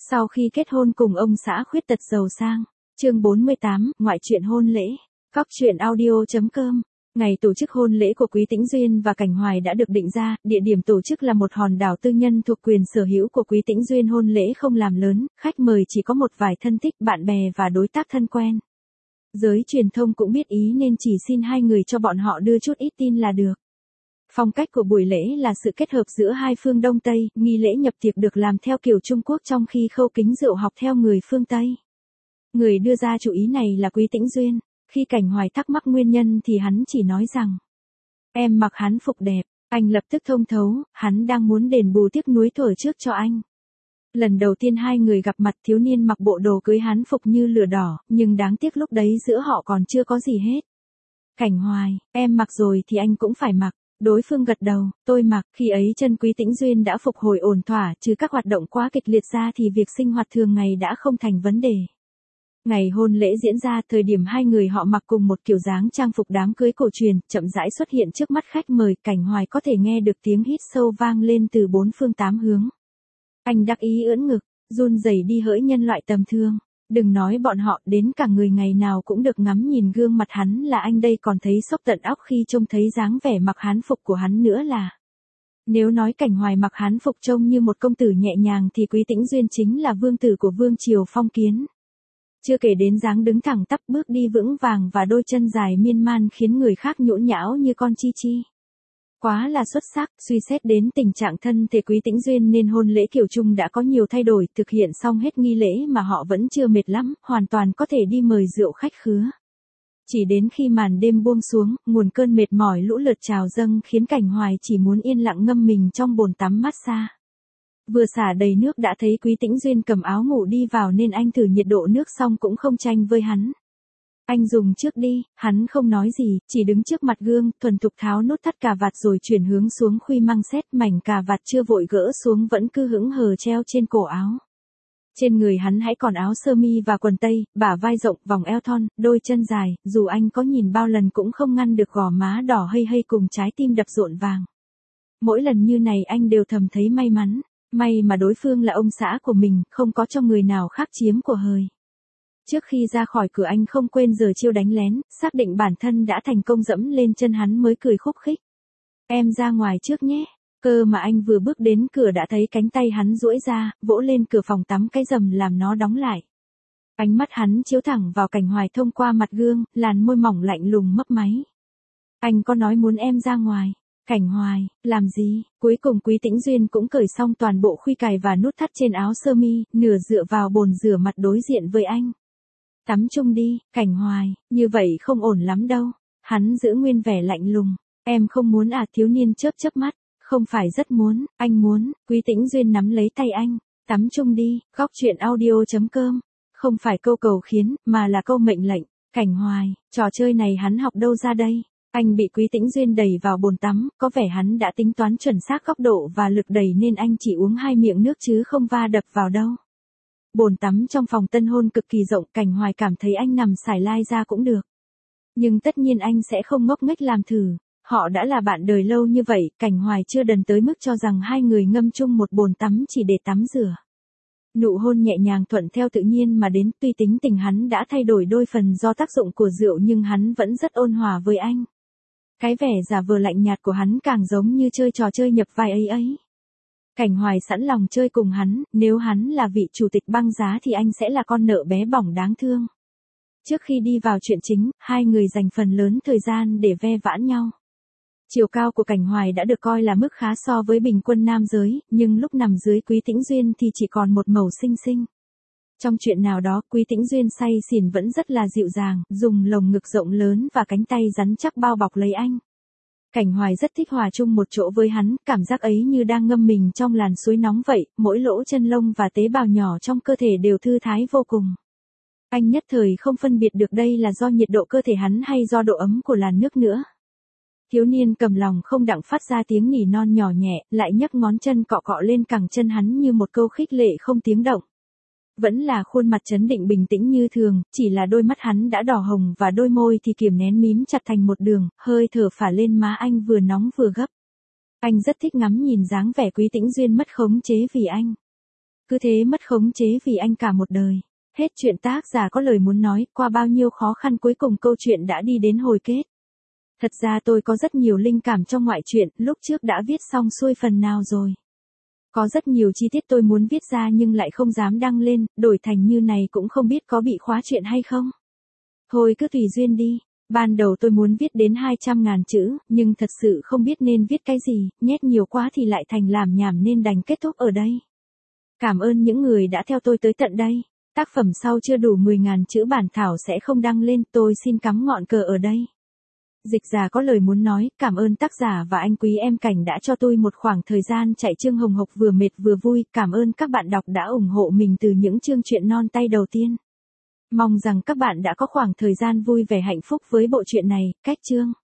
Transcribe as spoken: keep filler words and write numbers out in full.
Sau khi kết hôn cùng ông xã khuyết tật giàu sang, chương bốn mươi tám, ngoại truyện hôn lễ, cóc truyện audio chấm com. Ngày tổ chức hôn lễ của Quý Tĩnh Duyên và Cảnh Hoài đã được định ra, địa điểm tổ chức là một hòn đảo tư nhân thuộc quyền sở hữu của Quý Tĩnh Duyên. Hôn lễ không làm lớn, khách mời chỉ có một vài thân thích, bạn bè và đối tác thân quen. Giới truyền thông cũng biết ý nên chỉ xin hai người cho bọn họ đưa chút ít tin là được. Phong cách của buổi lễ là sự kết hợp giữa hai phương Đông Tây, nghi lễ nhập tiệc được làm theo kiểu Trung Quốc trong khi khâu kính rượu học theo người phương Tây. Người đưa ra chủ ý này là Quý Tĩnh Duyên. Khi Cảnh Hoài thắc mắc nguyên nhân thì hắn chỉ nói rằng, em mặc hán phục đẹp. Anh lập tức thông thấu, hắn đang muốn đền bù tiếc nuối thuở trước cho anh. Lần đầu tiên hai người gặp mặt, thiếu niên mặc bộ đồ cưới hán phục như lửa đỏ, nhưng đáng tiếc lúc đấy giữa họ còn chưa có gì hết. Cảnh Hoài, em mặc rồi thì anh cũng phải mặc. Đối phương gật đầu, tôi mặc. Khi ấy chân Quý Tĩnh Duyên đã phục hồi ổn thỏa, trừ các hoạt động quá kịch liệt ra thì việc sinh hoạt thường ngày đã không thành vấn đề. Ngày hôn lễ diễn ra, thời điểm hai người họ mặc cùng một kiểu dáng trang phục đám cưới cổ truyền, chậm rãi xuất hiện trước mắt khách mời. Cảnh Hoài có thể nghe được tiếng hít sâu vang lên từ bốn phương tám hướng. Anh đắc ý ưỡn ngực, run rẩy đi hỡi nhân loại tầm thường. Đừng nói bọn họ, đến cả người ngày nào cũng được ngắm nhìn gương mặt hắn là anh đây còn thấy sốc tận óc khi trông thấy dáng vẻ mặc hán phục của hắn nữa là. Nếu nói Cảnh Hoài mặc hán phục trông như một công tử nhẹ nhàng thì Quý Tĩnh Duyên chính là vương tử của vương triều phong kiến. Chưa kể đến dáng đứng thẳng tắp, bước đi vững vàng và đôi chân dài miên man khiến người khác nhũn nhão như con chi chi. Quá là xuất sắc. Suy xét đến tình trạng thân thể Quý Tĩnh Duyên nên hôn lễ kiểu Trung đã có nhiều thay đổi, thực hiện xong hết nghi lễ mà họ vẫn chưa mệt lắm, hoàn toàn có thể đi mời rượu khách khứa. Chỉ đến khi màn đêm buông xuống, nguồn cơn mệt mỏi lũ lượt trào dâng khiến Cảnh Hoài chỉ muốn yên lặng ngâm mình trong bồn tắm massage. Vừa xả đầy nước đã thấy Quý Tĩnh Duyên cầm áo ngủ đi vào nên anh thử nhiệt độ nước xong cũng không tranh với hắn. Anh dùng trước đi. Hắn không nói gì, chỉ đứng trước mặt gương, thuần thục tháo nút thắt cà vạt rồi chuyển hướng xuống khuy măng xét. Mảnh cà vạt chưa vội gỡ xuống vẫn cứ hững hờ treo trên cổ áo. Trên người hắn hãy còn áo sơ mi và quần tây, bả vai rộng, vòng eo thon, đôi chân dài, dù anh có nhìn bao lần cũng không ngăn được gò má đỏ hây hây cùng trái tim đập rộn vàng. Mỗi lần như này anh đều thầm thấy may mắn. May mà đối phương là ông xã của mình, không có cho người nào khác chiếm của hời. Trước khi ra khỏi cửa anh không quên giở chiêu đánh lén, xác định bản thân đã thành công dẫm lên chân hắn mới cười khúc khích. Em ra ngoài trước nhé. Cơ mà anh vừa bước đến cửa đã thấy cánh tay hắn duỗi ra, vỗ lên cửa phòng tắm cái rầm làm nó đóng lại. Ánh mắt hắn chiếu thẳng vào Cảnh Hoài thông qua mặt gương, làn môi mỏng lạnh lùng mấp máy. Anh có nói muốn em ra ngoài. Cảnh Hoài, làm gì? Cuối cùng Quý Tĩnh Duyên cũng cởi xong toàn bộ khuy cài và nút thắt trên áo sơ mi, nửa dựa vào bồn rửa mặt đối diện với anh. Tắm chung đi. Cảnh Hoài, như vậy không ổn lắm đâu. Hắn giữ nguyên vẻ lạnh lùng. Em không muốn à? Thiếu niên chớp chớp mắt. Không phải rất muốn, anh muốn. Quý Tĩnh Duyên nắm lấy tay anh. Tắm chung đi. Cóc truyện audio chấm com. Không phải câu cầu khiến, mà là câu mệnh lệnh. Cảnh Hoài, trò chơi này hắn học đâu ra đây? Anh bị Quý Tĩnh Duyên đẩy vào bồn tắm, có vẻ hắn đã tính toán chuẩn xác góc độ và lực đẩy nên anh chỉ uống hai miệng nước chứ không va đập vào đâu. Bồn tắm trong phòng tân hôn cực kỳ rộng, Cảnh Hoài cảm thấy anh nằm xải lai ra cũng được. Nhưng tất nhiên anh sẽ không ngốc nghếch làm thử. Họ đã là bạn đời lâu như vậy, Cảnh Hoài chưa đần tới mức cho rằng hai người ngâm chung một bồn tắm chỉ để tắm rửa. Nụ hôn nhẹ nhàng thuận theo tự nhiên mà đến, tuy tính tình hắn đã thay đổi đôi phần do tác dụng của rượu nhưng hắn vẫn rất ôn hòa với anh. Cái vẻ giả vờ lạnh nhạt của hắn càng giống như chơi trò chơi nhập vai ấy ấy. Cảnh Hoài sẵn lòng chơi cùng hắn, nếu hắn là vị chủ tịch băng giá thì anh sẽ là con nợ bé bỏng đáng thương. Trước khi đi vào chuyện chính, hai người dành phần lớn thời gian để ve vãn nhau. Chiều cao của Cảnh Hoài đã được coi là mức khá so với bình quân nam giới, nhưng lúc nằm dưới Quý Tĩnh Duyên thì chỉ còn một màu xinh xinh. Trong chuyện nào đó, Quý Tĩnh Duyên say xỉn vẫn rất là dịu dàng, dùng lồng ngực rộng lớn và cánh tay rắn chắc bao bọc lấy anh. Cảnh Hoài rất thích hòa chung một chỗ với hắn, cảm giác ấy như đang ngâm mình trong làn suối nóng vậy, mỗi lỗ chân lông và tế bào nhỏ trong cơ thể đều thư thái vô cùng. Anh nhất thời không phân biệt được đây là do nhiệt độ cơ thể hắn hay do độ ấm của làn nước nữa. Thiếu niên cầm lòng không đặng phát ra tiếng nỉ non nhỏ nhẹ, lại nhấc ngón chân cọ cọ lên cẳng chân hắn như một câu khích lệ không tiếng động. Vẫn là khuôn mặt trấn định bình tĩnh như thường, chỉ là đôi mắt hắn đã đỏ hồng và đôi môi thì kiềm nén mím chặt thành một đường, hơi thở phả lên má anh vừa nóng vừa gấp. Anh rất thích ngắm nhìn dáng vẻ Quý Tĩnh Duyên mất khống chế vì anh. cứ thế mất khống chế vì anh cả một đời. Hết chuyện tác giả có lời muốn nói, qua bao nhiêu khó khăn cuối cùng câu chuyện đã đi đến hồi kết. Thật ra tôi có rất nhiều linh cảm trong ngoại truyện, lúc trước đã viết xong xuôi phần nào rồi. Có rất nhiều chi tiết tôi muốn viết ra nhưng lại không dám đăng lên, đổi thành như này cũng không biết có bị khóa chuyện hay không. Thôi cứ tùy duyên đi. Ban đầu tôi muốn viết đến hai trăm ngàn chữ, nhưng thật sự không biết nên viết cái gì, nhét nhiều quá thì lại thành làm nhảm nên đành kết thúc ở đây. Cảm ơn những người đã theo tôi tới tận đây. Tác phẩm sau chưa đủ mười ngàn chữ bản thảo sẽ không đăng lên, tôi xin cắm ngọn cờ ở đây. Dịch giả có lời muốn nói, cảm ơn tác giả và anh quý em Cảnh đã cho tôi một khoảng thời gian chạy chương hồng hộc vừa mệt vừa vui, cảm ơn các bạn đọc đã ủng hộ mình từ những chương truyện non tay đầu tiên. Mong rằng các bạn đã có khoảng thời gian vui vẻ hạnh phúc với bộ truyện này, cách chương.